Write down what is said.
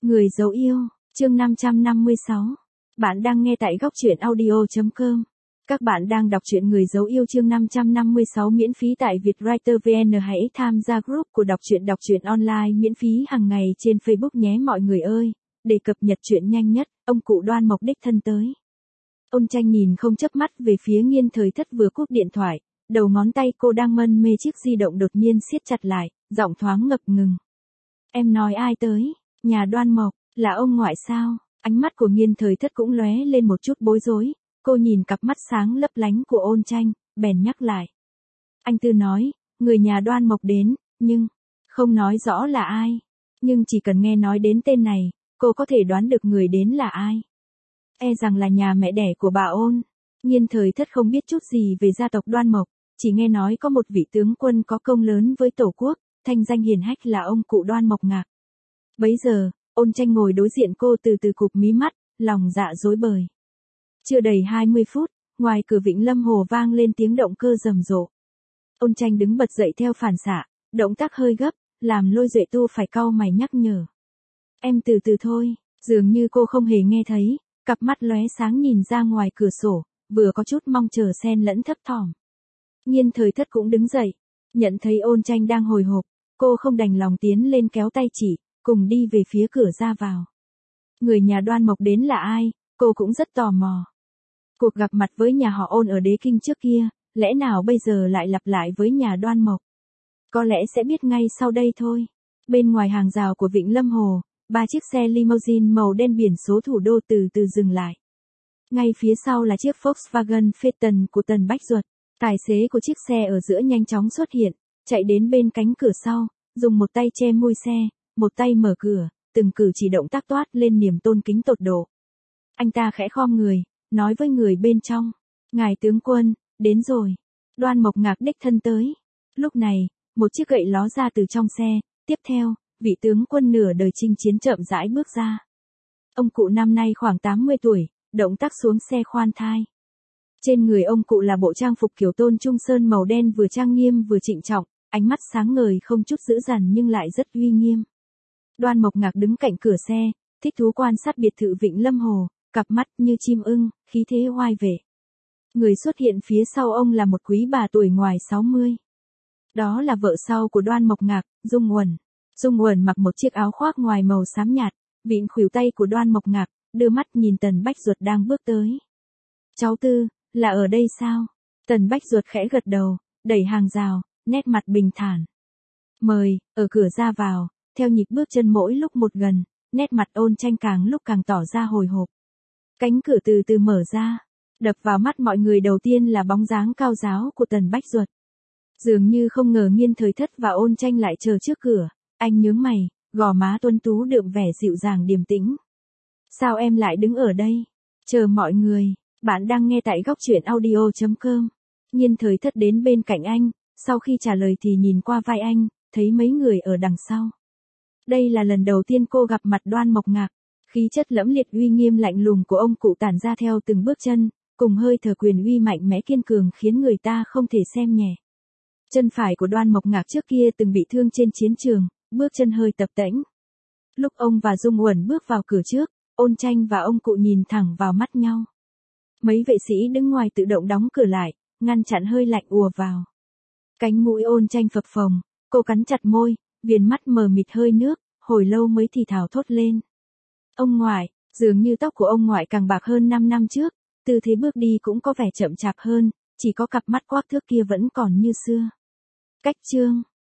Người dấu yêu, chương 556. Bạn đang nghe tại góc truyện audio.com. Các bạn đang đọc truyện Người dấu yêu chương 556 miễn phí tại Vietwriter VN. Hãy tham gia group của đọc truyện online miễn phí hàng ngày trên Facebook nhé mọi người ơi. Để cập nhật truyện nhanh nhất, ông cụ Đoan Mộc đích thân tới. Ôn Tranh nhìn không chớp mắt về phía Nghiên Thời Thất vừa cúp điện thoại, đầu ngón tay cô đang mân mê chiếc di động đột nhiên siết chặt lại, giọng thoáng ngập ngừng. Em nói ai tới? Nhà Đoan Mộc, là ông ngoại sao? Ánh mắt của Nghiên Thời Thất cũng lóe lên một chút bối rối, cô nhìn cặp mắt sáng lấp lánh của Ôn Tranh, bèn nhắc lại. Anh Tư nói, người nhà Đoan Mộc đến, nhưng, không nói rõ là ai. Nhưng chỉ cần nghe nói đến tên này, cô có thể đoán được người đến là ai. E rằng là nhà mẹ đẻ của bà Ôn. Nghiên Thời Thất không biết chút gì về gia tộc Đoan Mộc, chỉ nghe nói có một vị tướng quân có công lớn với Tổ quốc, thanh danh hiển hách là ông cụ Đoan Mộc Ngạc. Bấy giờ, Ôn Tranh ngồi đối diện cô từ từ cụp mí mắt, lòng dạ rối bời. Chưa đầy 20 phút, ngoài cửa Vịnh Lâm Hồ vang lên tiếng động cơ rầm rộ. Ôn Tranh đứng bật dậy theo phản xạ, động tác hơi gấp, làm Lôi Duệ Tu phải cau mày nhắc nhở. Em từ từ thôi, dường như cô không hề nghe thấy, cặp mắt lóe sáng nhìn ra ngoài cửa sổ, vừa có chút mong chờ xen lẫn thấp thỏm. Nghiên Thời Thất cũng đứng dậy, nhận thấy Ôn Tranh đang hồi hộp, cô không đành lòng tiến lên kéo tay chỉ, cùng đi về phía cửa ra vào. Người nhà Đoan Mộc đến là ai, cô cũng rất tò mò. Cuộc gặp mặt với nhà họ Ôn ở Đế Kinh trước kia, lẽ nào bây giờ lại lặp lại với nhà Đoan Mộc? Có lẽ sẽ biết ngay sau đây thôi. Bên ngoài hàng rào của Vịnh Lâm Hồ, 3 chiếc xe limousine màu đen biển số thủ đô từ từ dừng lại. Ngay phía sau là chiếc Volkswagen Phaeton của Tần Bách Duật. Tài xế của chiếc xe ở giữa nhanh chóng xuất hiện, chạy đến bên cánh cửa sau, dùng một tay che mui xe, một tay mở cửa, từng cử chỉ động tác toát lên niềm tôn kính tột độ. Anh ta khẽ khom người, nói với người bên trong. Ngài tướng quân, đến rồi. Đoan Mộc Ngạc đích thân tới. Lúc này, một chiếc gậy ló ra từ trong xe, tiếp theo, vị tướng quân nửa đời chinh chiến chậm rãi bước ra. Ông cụ năm nay khoảng 80 tuổi, động tác xuống xe khoan thai. Trên người ông cụ là bộ trang phục kiểu Tôn Trung Sơn màu đen vừa trang nghiêm vừa trịnh trọng, ánh mắt sáng ngời không chút dữ dằn nhưng lại rất uy nghiêm. Đoan Mộc Ngạc đứng cạnh cửa xe, thích thú quan sát biệt thự Vịnh Lâm Hồ, cặp mắt như chim ưng, khí thế oai vệ. Người xuất hiện phía sau ông là một quý bà tuổi ngoài 60. Đó là vợ sau của Đoan Mộc Ngạc, Dung Uẩn. Dung Uẩn mặc một chiếc áo khoác ngoài màu xám nhạt, vịn khuỷu tay của Đoan Mộc Ngạc, đưa mắt nhìn Tần Bách Duật đang bước tới. Cháu Tư, là ở đây sao? Tần Bách Duật khẽ gật đầu, đẩy hàng rào, nét mặt bình thản. Mời, ở cửa ra vào, theo nhịp bước chân mỗi lúc một gần, nét mặt Ôn Tranh càng lúc càng tỏ ra hồi hộp. Cánh cửa từ từ mở ra, đập vào mắt mọi người đầu tiên là bóng dáng cao ráo của Tần Bách Duật. Dường như không ngờ Nghiên Thời Thất và Ôn Tranh lại chờ trước cửa, anh nhướng mày, gò má tuấn tú đượm vẻ dịu dàng điềm tĩnh. Sao em lại đứng ở đây? Chờ mọi người, bạn đang nghe tại góc truyện audio.com. Nghiên Thời Thất đến bên cạnh anh, sau khi trả lời thì nhìn qua vai anh, thấy mấy người ở đằng sau. Đây là lần đầu tiên cô gặp mặt Đoan Mộc Ngạc, khí chất lẫm liệt uy nghiêm lạnh lùng của ông cụ tản ra theo từng bước chân, cùng hơi thở quyền uy mạnh mẽ kiên cường khiến người ta không thể xem nhẹ. Chân phải của Đoan Mộc Ngạc trước kia từng bị thương trên chiến trường, bước chân hơi tập tễnh. Lúc ông và Dung Uẩn bước vào cửa trước, Ôn Tranh và ông cụ nhìn thẳng vào mắt nhau. Mấy vệ sĩ đứng ngoài tự động đóng cửa lại, ngăn chặn hơi lạnh ùa vào. Cánh mũi Ôn Tranh phập phồng, cô cắn chặt môi, viền mắt mờ mịt hơi nước, hồi lâu mới thì thào thốt lên. Ông ngoại, dường như tóc của ông ngoại càng bạc hơn 5 năm trước, tư thế bước đi cũng có vẻ chậm chạp hơn, chỉ có cặp mắt quắc thước kia vẫn còn như xưa. Cách chương